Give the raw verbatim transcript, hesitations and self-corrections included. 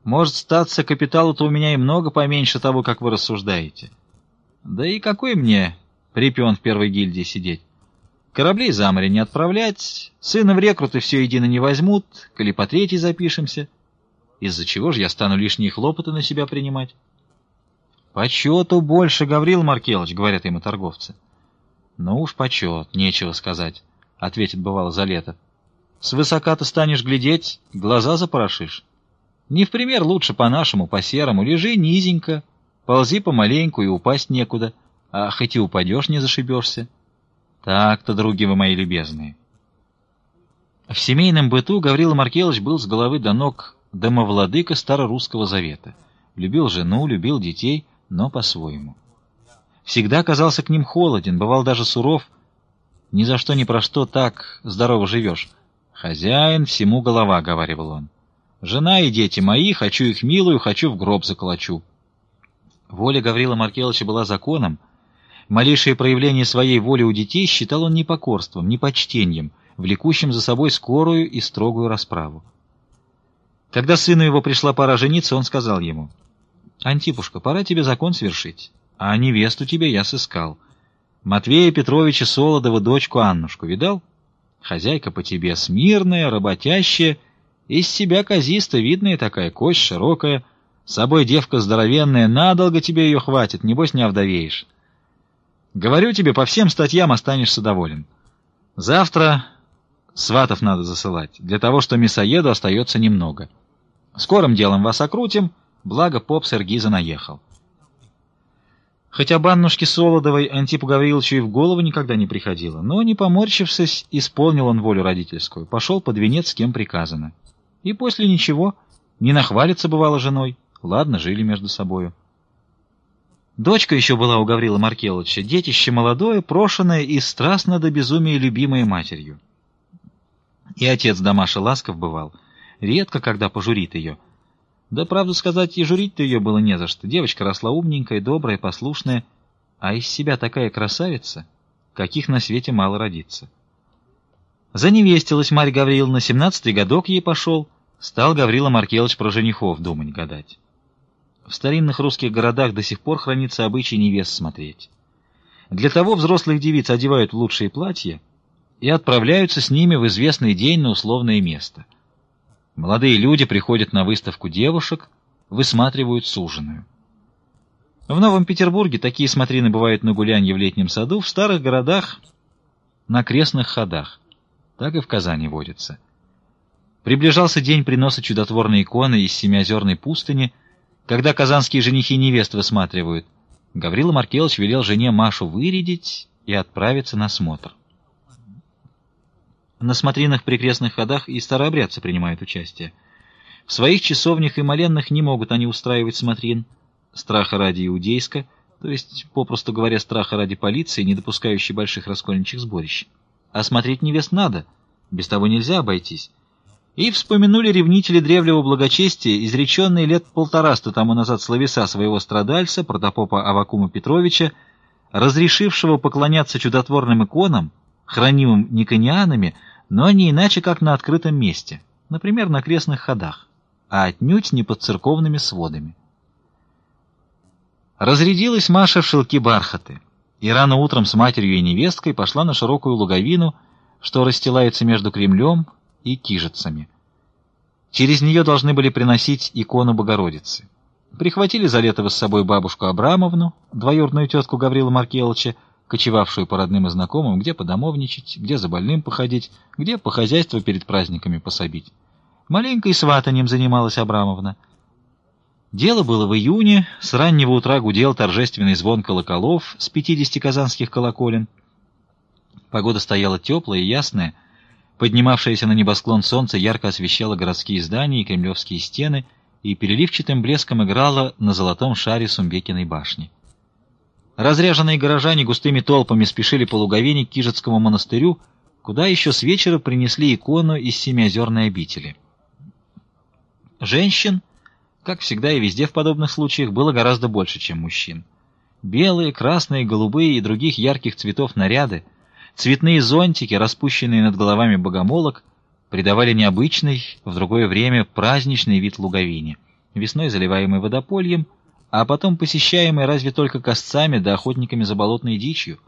Может, статься капиталу-то у меня и много поменьше того, как вы рассуждаете. Да и какой мне припион в первой гильдии сидеть? Кораблей за море не отправлять, сына в рекруты все едино не возьмут, коли по третьей запишемся. Из-за чего же я стану лишние хлопоты на себя принимать? Почету больше, Гаврил Маркелыч, говорят ему торговцы. Ну уж почет, нечего сказать, ответит бывало Залетов. Свысока ты станешь глядеть, глаза запорошишь. Не в пример лучше по-нашему, по-серому, лежи низенько, ползи помаленьку и упасть некуда, а хоть и упадешь, не зашибешься. Так-то, други вы мои любезные. В семейном быту Гаврила Маркелыч был с головы до ног домовладыка старорусского завета. Любил жену, любил детей, но по-своему. Всегда казался к ним холоден, бывал даже суров. Ни за что ни про что так здорово живешь. «Хозяин, всему голова», — говаривал он. «Жена и дети мои, хочу их милую, хочу в гроб заколочу». Воля Гаврила Маркелыча была законом. Малейшее проявление своей воли у детей считал он непокорством, непочтением, влекущим за собой скорую и строгую расправу. Когда сыну его пришла пора жениться, он сказал ему: «Антипушка, пора тебе закон свершить, а невесту тебе я сыскал. Матвея Петровича Солодова дочку Аннушку видал? Хозяйка по тебе смирная, работящая, из себя казиста, видная такая, кость широкая, с собой девка здоровенная, надолго тебе ее хватит, небось не овдовеешь. Говорю тебе, по всем статьям останешься доволен. Завтра сватов надо засылать, для того, что мясоеду остается немного. Скорым делом вас окрутим, благо поп Сергиза наехал». Хотя баннушке Солодовой Антипу Гавриловичу и в голову никогда не приходило, но, не поморщившись, исполнил он волю родительскую, пошел под венец, с кем приказано. И после ничего, не нахвалится бывало женой, ладно, жили между собою. Дочка еще была у Гаврила Маркелыча, детище молодое, прошенное и страстно до безумия любимое матерью. И отец Дамаша ласков бывал, редко когда пожурит ее. Да, правду сказать, и журить-то ее было не за что. Девочка росла умненькая, добрая, послушная, а из себя такая красавица, каких на свете мало родится. Заневестилась Марья Гавриловна, семнадцатый годок ей пошел, стал Гаврила Маркелыч про женихов думать гадать. В старинных русских городах до сих пор хранится обычай невест смотреть. Для того взрослых девиц одевают в лучшие платья и отправляются с ними в известный день на условное место. Молодые люди приходят на выставку девушек, высматривают суженую. В Новом Петербурге такие смотрины бывают на гулянье в летнем саду, в старых городах — на крестных ходах. Так и в Казани водится. Приближался день приноса чудотворной иконы из Семиозерной пустыни, когда казанские женихи невест высматривают. Гаврила Маркелыч велел жене Машу вырядить и отправиться на смотр. На смотринах при крестных ходах и старообрядцы принимают участие. В своих часовнях и моленных не могут они устраивать смотрин, страха ради иудейска, то есть, попросту говоря, страха ради полиции, не допускающей больших раскольничьих сборищ. А смотреть невест надо, без того нельзя обойтись. И вспомянули ревнители древнего благочестия, изреченные лет полтораста тому назад словеса своего страдальца, протопопа Аввакума Петровича, разрешившего поклоняться чудотворным иконам, хранимым никонианами, но не иначе, как на открытом месте, например, на крестных ходах, а отнюдь не под церковными сводами. Разрядилась Маша в шелки бархаты, и рано утром с матерью и невесткой пошла на широкую луговину, что расстилается между Кремлем и Кижицами. Через нее должны были приносить икону Богородицы. Прихватили Залетова с собой бабушку Абрамовну, двоюродную тетку Гаврила Маркелыча, кочевавшую по родным и знакомым, где подомовничать, где за больным походить, где по хозяйству перед праздниками пособить. Маленькой сватаньем занималась Абрамовна. Дело было в июне, с раннего утра гудел торжественный звон колоколов с пятидесяти казанских колоколен. Погода стояла теплая и ясная, поднимавшееся на небосклон солнце ярко освещало городские здания и кремлевские стены и переливчатым блеском играло на золотом шаре Сумбекиной башни. Разряженные горожане густыми толпами спешили по луговине к Кижицкому монастырю, куда еще с вечера принесли икону из Семиозерной обители. Женщин, как всегда и везде в подобных случаях, было гораздо больше, чем мужчин. Белые, красные, голубые и других ярких цветов наряды, цветные зонтики, распущенные над головами богомолок, придавали необычный, в другое время праздничный вид луговине. весной заливаемый водопольем, а потом посещаемый разве только косцами да охотниками за болотной дичью.